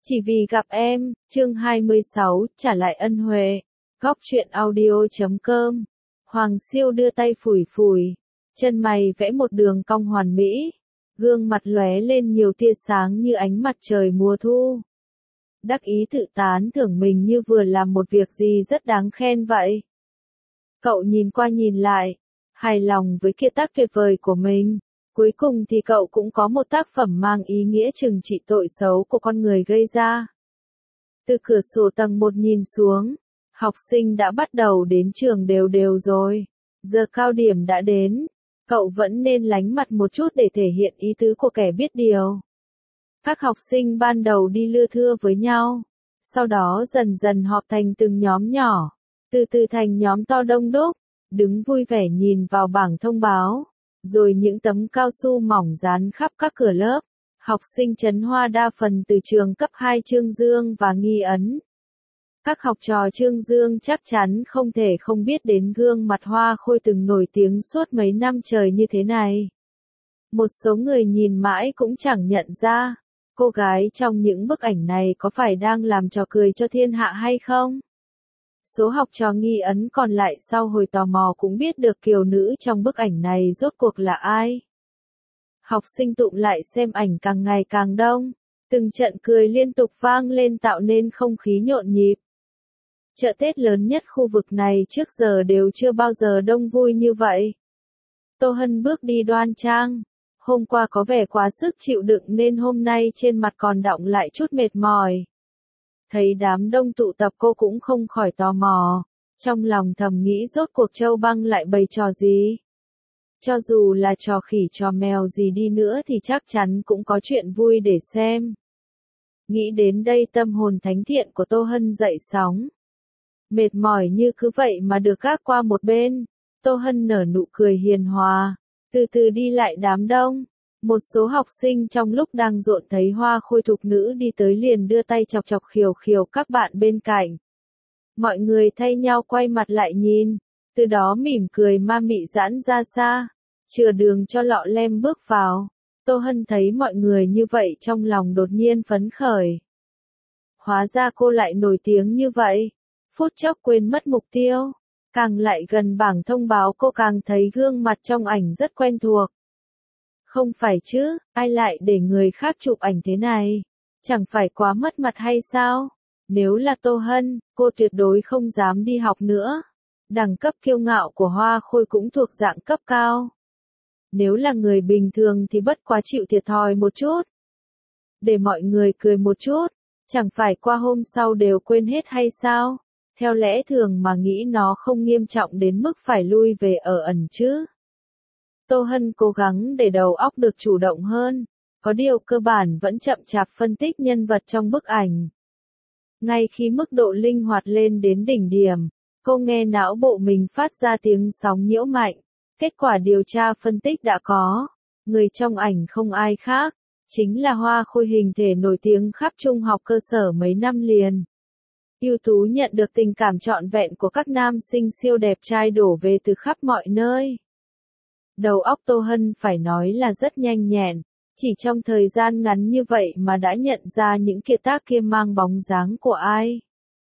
Chỉ vì gặp em, chương 26, trả lại ân huệ. Góc truyện audio.com. Hoàng Siêu đưa tay phủi phủi, chân mày vẽ một đường cong hoàn mỹ, gương mặt lóe lên nhiều tia sáng như ánh mặt trời mùa thu. Đắc ý tự tán thưởng mình như vừa làm một việc gì rất đáng khen vậy. Cậu nhìn qua nhìn lại, hài lòng với kiệt tác tuyệt vời của mình. Cuối cùng thì cậu cũng có một tác phẩm mang ý nghĩa trừng trị tội xấu của con người gây ra. Từ cửa sổ tầng 1 nhìn xuống, học sinh đã bắt đầu đến trường đều đều rồi. Giờ cao điểm đã đến, cậu vẫn nên lánh mặt một chút để thể hiện ý tứ của kẻ biết điều. Các học sinh ban đầu đi lưa thưa với nhau, sau đó dần dần họp thành từng nhóm nhỏ, từ từ thành nhóm to đông đúc, đứng vui vẻ nhìn vào bảng thông báo. Rồi những tấm cao su mỏng dán khắp các cửa lớp. Học sinh Trấn Hoa đa phần từ trường cấp 2 Trương Dương và Nghi Ấn. Các học trò Trương Dương chắc chắn không thể không biết đến gương mặt Hoa Khôi từng nổi tiếng suốt mấy năm trời như thế này. Một số người nhìn mãi cũng chẳng nhận ra, cô gái trong những bức ảnh này có phải đang làm trò cười cho thiên hạ hay không? Số học trò Nghi Ấn còn lại sau hồi tò mò cũng biết được kiều nữ trong bức ảnh này rốt cuộc là ai. Học sinh tụm lại xem ảnh càng ngày càng đông, từng trận cười liên tục vang lên tạo nên không khí nhộn nhịp. Chợ Tết lớn nhất khu vực này trước giờ đều chưa bao giờ đông vui như vậy. Tô Hân bước đi đoan trang, hôm qua có vẻ quá sức chịu đựng nên hôm nay trên mặt còn đọng lại chút mệt mỏi. Thấy đám đông tụ tập cô cũng không khỏi tò mò, trong lòng thầm nghĩ rốt cuộc Châu Băng lại bày trò gì. Cho dù là trò khỉ trò mèo gì đi nữa thì chắc chắn cũng có chuyện vui để xem. Nghĩ đến đây tâm hồn thánh thiện của Tô Hân dậy sóng. Mệt mỏi như cứ vậy mà được gác qua một bên, Tô Hân nở nụ cười hiền hòa, từ từ đi lại đám đông. Một số học sinh trong lúc đang rộn thấy Hoa Khôi thục nữ đi tới liền đưa tay chọc chọc khiều khiều các bạn bên cạnh. Mọi người thay nhau quay mặt lại nhìn, từ đó mỉm cười ma mị giãn ra xa, chừa đường cho lọ lem bước vào. Tô Hân thấy mọi người như vậy trong lòng đột nhiên phấn khởi. Hóa ra cô lại nổi tiếng như vậy, phút chốc quên mất mục tiêu, càng lại gần bảng thông báo cô càng thấy gương mặt trong ảnh rất quen thuộc. Không phải chứ, ai lại để người khác chụp ảnh thế này? Chẳng phải quá mất mặt hay sao? Nếu là Tô Hân, cô tuyệt đối không dám đi học nữa. Đẳng cấp kiêu ngạo của Hoa Khôi cũng thuộc dạng cấp cao. Nếu là người bình thường thì bất quá chịu thiệt thòi một chút. Để mọi người cười một chút, chẳng phải qua hôm sau đều quên hết hay sao? Theo lẽ thường mà nghĩ nó không nghiêm trọng đến mức phải lui về ở ẩn chứ. Tô Hân cố gắng để đầu óc được chủ động hơn, có điều cơ bản vẫn chậm chạp phân tích nhân vật trong bức ảnh. Ngay khi mức độ linh hoạt lên đến đỉnh điểm, cô nghe não bộ mình phát ra tiếng sóng nhiễu mạnh. Kết quả điều tra phân tích đã có, người trong ảnh không ai khác, chính là Hoa Khôi hình thể nổi tiếng khắp trung học cơ sở mấy năm liền. Ưu tú nhận được tình cảm trọn vẹn của các nam sinh siêu đẹp trai đổ về từ khắp mọi nơi. Đầu óc Tô Hân phải nói là rất nhanh nhẹn, chỉ trong thời gian ngắn như vậy mà đã nhận ra những kiệt tác kia mang bóng dáng của ai.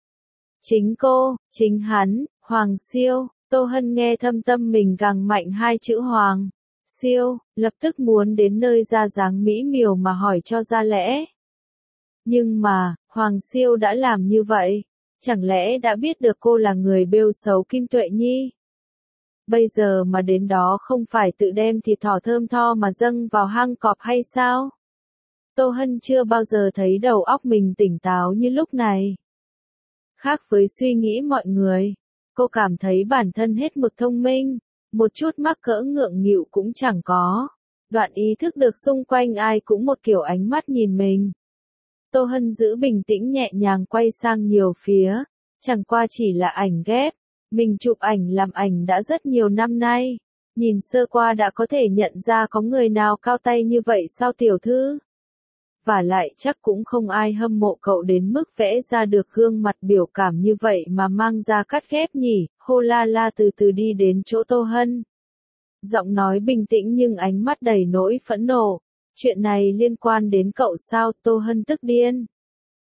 Chính cô, chính hắn, Hoàng Siêu. Tô Hân nghe thâm tâm mình gằn mạnh hai chữ Hoàng Siêu, lập tức muốn đến nơi ra dáng mỹ miều mà hỏi cho ra lẽ. Nhưng mà, Hoàng Siêu đã làm như vậy, chẳng lẽ đã biết được cô là người bêu xấu Kim Tuệ Nhi? Bây giờ mà đến đó không phải tự đem thịt thỏ thơm tho mà dâng vào hang cọp hay sao? Tô Hân chưa bao giờ thấy đầu óc mình tỉnh táo như lúc này. Khác với suy nghĩ mọi người, cô cảm thấy bản thân hết mực thông minh, một chút mắc cỡ ngượng nghịu cũng chẳng có. Đoạn ý thức được xung quanh ai cũng một kiểu ánh mắt nhìn mình. Tô Hân giữ bình tĩnh nhẹ nhàng quay sang nhiều phía, chẳng qua chỉ là ảnh ghép. Mình chụp ảnh làm ảnh đã rất nhiều năm nay, nhìn sơ qua đã có thể nhận ra có người nào cao tay như vậy sao tiểu thư? Và lại chắc cũng không ai hâm mộ cậu đến mức vẽ ra được gương mặt biểu cảm như vậy mà mang ra cắt ghép nhỉ. Hô la la từ từ đi đến chỗ Tô Hân. Giọng nói bình tĩnh nhưng ánh mắt đầy nỗi phẫn nộ. Chuyện này liên quan đến cậu sao? Tô Hân tức điên.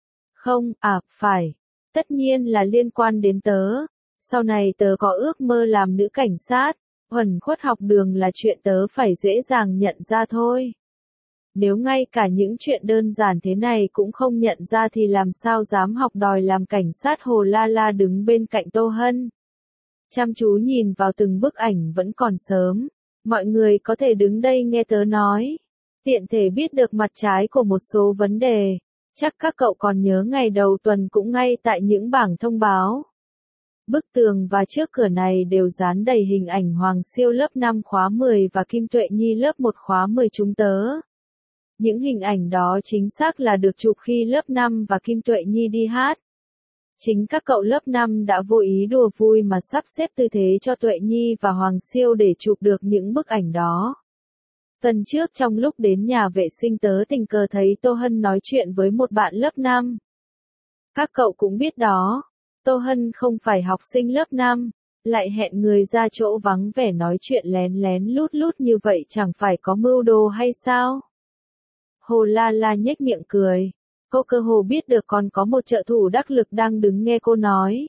Không, phải. Tất nhiên là liên quan đến tớ. Sau này tớ có ước mơ làm nữ cảnh sát. Uẩn khuất học đường là chuyện tớ phải dễ dàng nhận ra thôi. Nếu ngay cả những chuyện đơn giản thế này cũng không nhận ra thì làm sao dám học đòi làm cảnh sát. Hồ La La đứng bên cạnh Tô Hân. Chăm chú nhìn vào từng bức ảnh. Vẫn còn sớm. Mọi người có thể đứng đây nghe tớ nói. Tiện thể biết được mặt trái của một số vấn đề. Chắc các cậu còn nhớ ngày đầu tuần cũng ngay tại những bảng thông báo. Bức tường và trước cửa này đều dán đầy hình ảnh Hoàng Siêu lớp 5 khóa 10 và Kim Tuệ Nhi lớp 1 khóa 10 chúng tớ. Những hình ảnh đó chính xác là được chụp khi lớp 5 và Kim Tuệ Nhi đi hát. Chính các cậu lớp 5 đã vô ý đùa vui mà sắp xếp tư thế cho Tuệ Nhi và Hoàng Siêu để chụp được những bức ảnh đó. Tuần trước trong lúc đến nhà vệ sinh tớ tình cờ thấy Tô Hân nói chuyện với một bạn lớp 5. Các cậu cũng biết đó, Tô Hân không phải học sinh lớp 5, lại hẹn người ra chỗ vắng vẻ nói chuyện lén lén lút lút như vậy chẳng phải có mưu đồ hay sao? Hồ La La nhếch miệng cười, cô cơ hồ biết được còn có một trợ thủ đắc lực đang đứng nghe cô nói.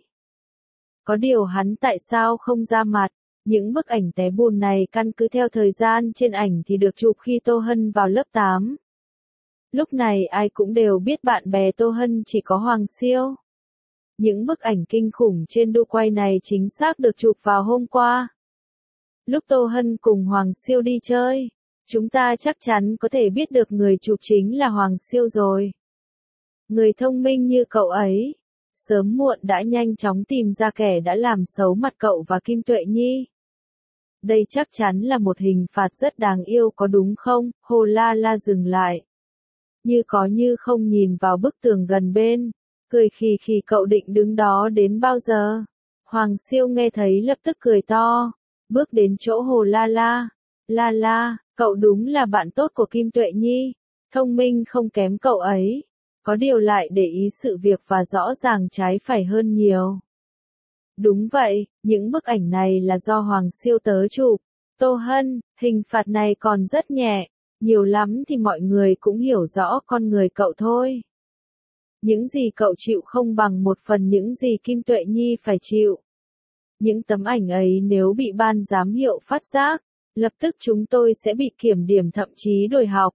Có điều hắn tại sao không ra mặt? Những bức ảnh té bùn này căn cứ theo thời gian trên ảnh thì được chụp khi Tô Hân vào lớp 8. Lúc này ai cũng đều biết bạn bè Tô Hân chỉ có Hoàng Siêu. Những bức ảnh kinh khủng trên đu quay này chính xác được chụp vào hôm qua. Lúc Tô Hân cùng Hoàng Siêu đi chơi, chúng ta chắc chắn có thể biết được người chụp chính là Hoàng Siêu rồi. Người thông minh như cậu ấy, sớm muộn đã nhanh chóng tìm ra kẻ đã làm xấu mặt cậu và Kim Tuệ Nhi. Đây chắc chắn là một hình phạt rất đáng yêu có đúng không? Hồ La La dừng lại. Như có như không nhìn vào bức tường gần bên. Cười khì khì cậu định đứng đó đến bao giờ? Hoàng Siêu nghe thấy lập tức cười to. Bước đến chỗ Hồ La La. La La, cậu đúng là bạn tốt của Kim Tuệ Nhi. Thông minh không kém cậu ấy. Có điều lại để ý sự việc và rõ ràng trái phải hơn nhiều. Đúng vậy, những bức ảnh này là do Hoàng Siêu tớ chụp. Tô Hân, hình phạt này còn rất nhẹ, nhiều lắm thì mọi người cũng hiểu rõ con người cậu thôi. Những gì cậu chịu không bằng một phần những gì Kim Tuệ Nhi phải chịu. Những tấm ảnh ấy nếu bị ban giám hiệu phát giác, lập tức chúng tôi sẽ bị kiểm điểm thậm chí đuổi học.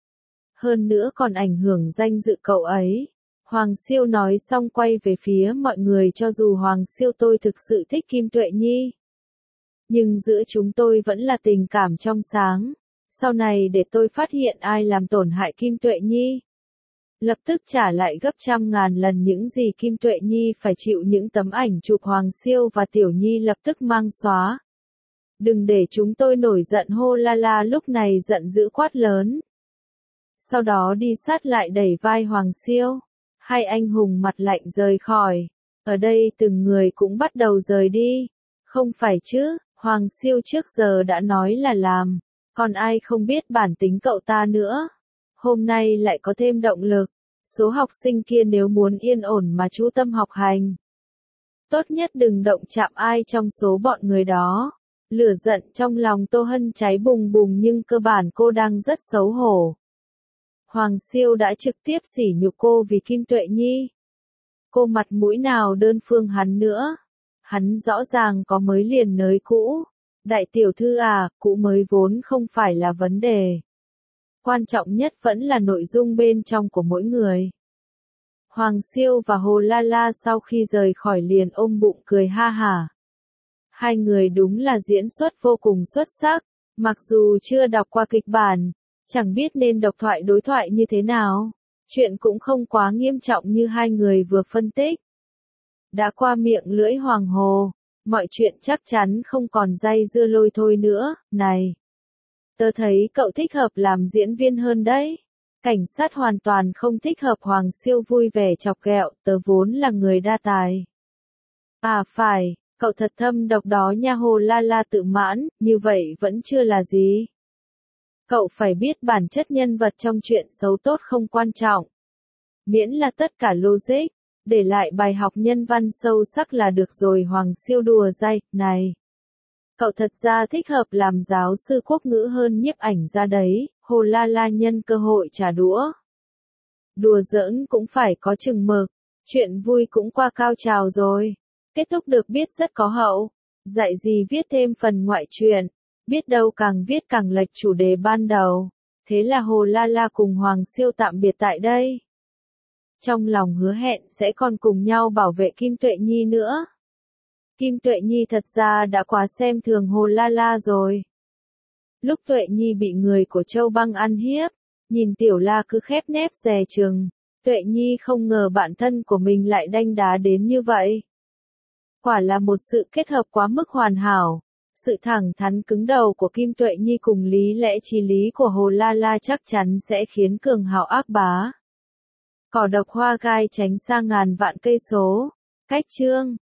Hơn nữa còn ảnh hưởng danh dự cậu ấy. Hoàng Siêu nói xong quay về phía mọi người cho dù Hoàng Siêu tôi thực sự thích Kim Tuệ Nhi. Nhưng giữa chúng tôi vẫn là tình cảm trong sáng. Sau này để tôi phát hiện ai làm tổn hại Kim Tuệ Nhi. Lập tức trả lại gấp trăm ngàn lần những gì Kim Tuệ Nhi phải chịu. Những tấm ảnh chụp Hoàng Siêu và Tiểu Nhi lập tức mang xóa. Đừng để chúng tôi nổi giận. Hồ La La lúc này giận dữ quát lớn. Sau đó đi sát lại đẩy vai Hoàng Siêu. Hai anh hùng mặt lạnh rời khỏi. Ở đây từng người cũng bắt đầu rời đi. Không phải chứ, Hoàng Siêu trước giờ đã nói là làm. Còn ai không biết bản tính cậu ta nữa. Hôm nay lại có thêm động lực. Số học sinh kia nếu muốn yên ổn mà chú tâm học hành. Tốt nhất đừng động chạm ai trong số bọn người đó. Lửa giận trong lòng Tô Hân cháy bùng bùng nhưng cơ bản cô đang rất xấu hổ. Hoàng Siêu đã trực tiếp sỉ nhục cô vì Kim Tuệ Nhi. Cô mặt mũi nào đơn phương hắn nữa. Hắn rõ ràng có mới liền nới cũ. Đại tiểu thư à, cũ mới vốn không phải là vấn đề. Quan trọng nhất vẫn là nội dung bên trong của mỗi người. Hoàng Siêu và Hồ La La sau khi rời khỏi liền ôm bụng cười ha hả. Hai người đúng là diễn xuất vô cùng xuất sắc. Mặc dù chưa đọc qua kịch bản, chẳng biết nên đọc thoại đối thoại như thế nào. Chuyện cũng không quá nghiêm trọng như hai người vừa phân tích. Đã qua miệng lưỡi Hoàng Hồ, mọi chuyện chắc chắn không còn dây dưa lôi thôi nữa. Này, tớ thấy cậu thích hợp làm diễn viên hơn đấy. Cảnh sát hoàn toàn không thích hợp. Hoàng Siêu vui vẻ chọc ghẹo, tớ vốn là người đa tài. À phải, cậu thật thâm độc đó nha. Hồ La La tự mãn, như vậy vẫn chưa là gì. Cậu phải biết bản chất nhân vật trong chuyện xấu tốt không quan trọng. Miễn là tất cả logic, để lại bài học nhân văn sâu sắc là được rồi. Hoàng Siêu đùa dai, này. Cậu thật ra thích hợp làm giáo sư quốc ngữ hơn nhiếp ảnh ra đấy. Hồ La La nhân cơ hội trả đũa. Đùa giỡn cũng phải có chừng mực, chuyện vui cũng qua cao trào rồi. Kết thúc được biết rất có hậu, dạy gì viết thêm phần ngoại truyện, biết đâu càng viết càng lệch chủ đề ban đầu. Thế là Hồ La La cùng Hoàng Siêu tạm biệt tại đây. Trong lòng hứa hẹn sẽ còn cùng nhau bảo vệ Kim Tuệ Nhi nữa. Kim Tuệ Nhi thật ra đã quá xem thường Hồ La La rồi. Lúc Tuệ Nhi bị người của Châu Băng ăn hiếp, nhìn Tiểu La cứ khép nép dè chừng, Tuệ Nhi không ngờ bạn thân của mình lại đanh đá đến như vậy. Quả là một sự kết hợp quá mức hoàn hảo. Sự thẳng thắn cứng đầu của Kim Tuệ Nhi cùng lý lẽ chí lý của Hồ La La chắc chắn sẽ khiến cường hào ác bá. Cỏ độc hoa gai tránh xa ngàn vạn cây số. Cách chương